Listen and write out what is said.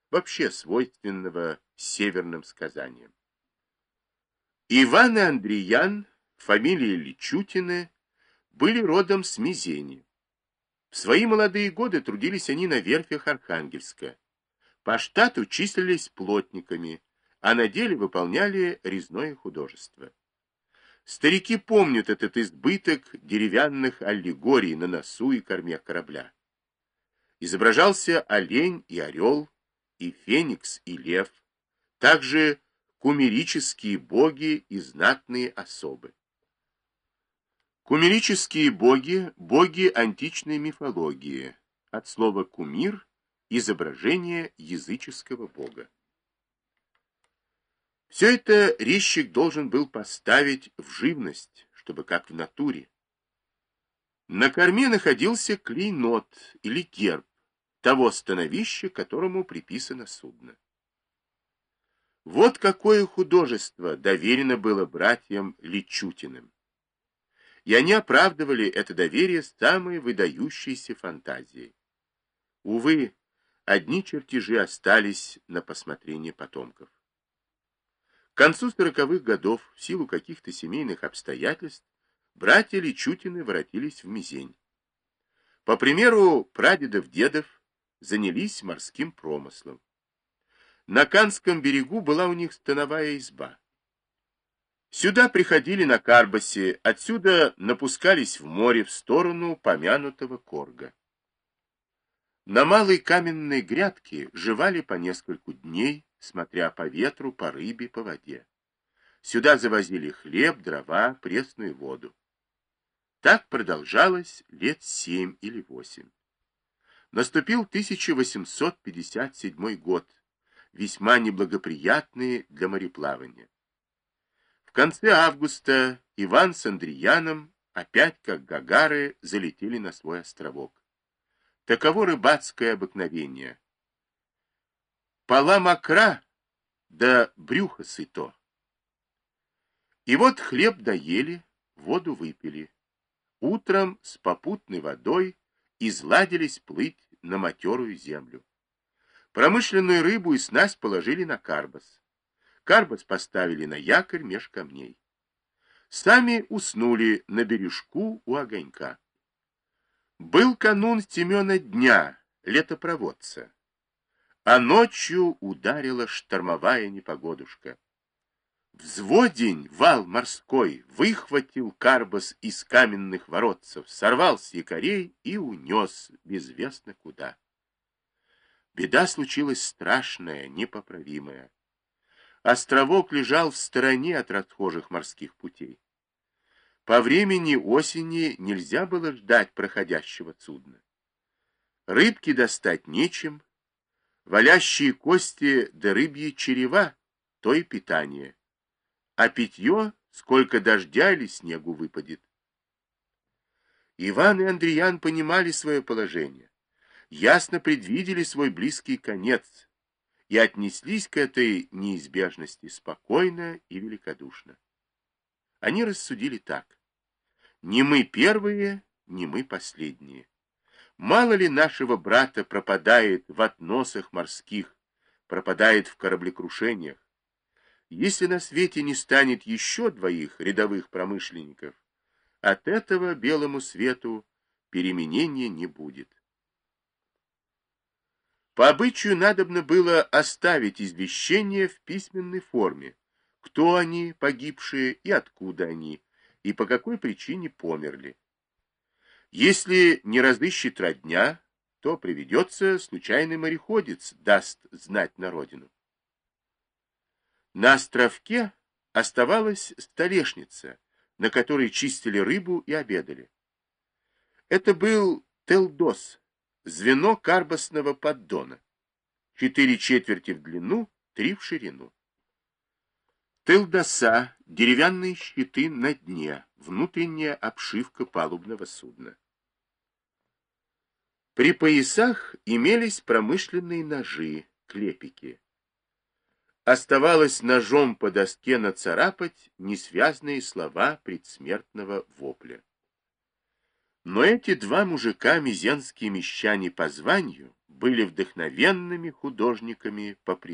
вообще свойственного северным сказаниям. Иван и Андриян, фамилии Личутины, были родом с Мизени. В свои молодые годы трудились они на верфях Архангельска. По штату числились плотниками, а на деле выполняли резное художество. Старики помнят этот избыток деревянных аллегорий на носу и корме корабля. Изображался олень и орел, и феникс, и лев, также кумерические боги и знатные особы. Кумерические боги – боги античной мифологии, от слова «кумир» – изображение языческого бога. Все это резчик должен был поставить в живность, чтобы как в натуре. На корме находился клейнот или герб того становища, которому приписано судно. Вот какое художество доверено было братьям Личутиным. И они оправдывали это доверие самой выдающейся фантазией. Увы, одни чертежи остались на посмотрение потомков. К концу 40-х годов, в силу каких-то семейных обстоятельств, братья Личутины воротились в Мизень. По примеру прадедов-дедов занялись морским промыслом. На Канском берегу была у них становая изба. Сюда приходили на карбасе, отсюда напускались в море в сторону помянутого Корга. На малой каменной грядке жевали по нескольку дней, смотря по ветру, по рыбе, по воде. Сюда завозили хлеб, дрова, пресную воду. Так продолжалось лет 7 или 8. Наступил 1857 год, весьма неблагоприятный для мореплавания. В конце августа Иван с Андрияном опять, как гагары, залетели на свой островок. Таково рыбацкое обыкновение. Пола мокра, да брюхо сыто. И вот хлеб доели, воду выпили. Утром с попутной водой изладились плыть на матерую землю. Промышленную рыбу и снасть положили на карбас. Карбас поставили на якорь меж камней. Сами уснули на бережку у огонька. Был канун Семена дня, летопроводца, а ночью ударила штормовая непогодушка. Взводень, вал морской, выхватил карбас из каменных воротцев, сорвал с якорей и унес безвестно куда. Беда случилась страшная, непоправимая. Островок лежал в стороне от расхожих морских путей. По времени осени нельзя было ждать проходящего судна. Рыбки достать нечем, валящие кости да рыбьи черева — то и питание. А питье, сколько дождя или снегу выпадет. Иван и Андриян понимали свое положение, ясно предвидели свой близкий конец и отнеслись к этой неизбежности спокойно и великодушно. Они рассудили так: не мы первые, не мы последние. Мало ли нашего брата пропадает в относах морских, пропадает в кораблекрушениях. Если на свете не станет еще двоих рядовых промышленников, от этого белому свету переменения не будет. По обычаю надобно было оставить извещение в письменной форме, кто они, погибшие, и откуда они, и по какой причине померли. Если не разыщет родня, то приведется случайный мореходец, даст знать на родину. На островке оставалась столешница, на которой чистили рыбу и обедали. Это был телдос, звено карбасного поддона, 4/4 в длину, 3 в ширину. Телдоса — деревянные щиты на дне, внутренняя обшивка палубного судна. При поясах имелись промышленные ножи, клепики. Оставалось ножом по доске нацарапать несвязные слова предсмертного вопля. Но эти два мужика, мизенские мещане по званию, были вдохновенными художниками по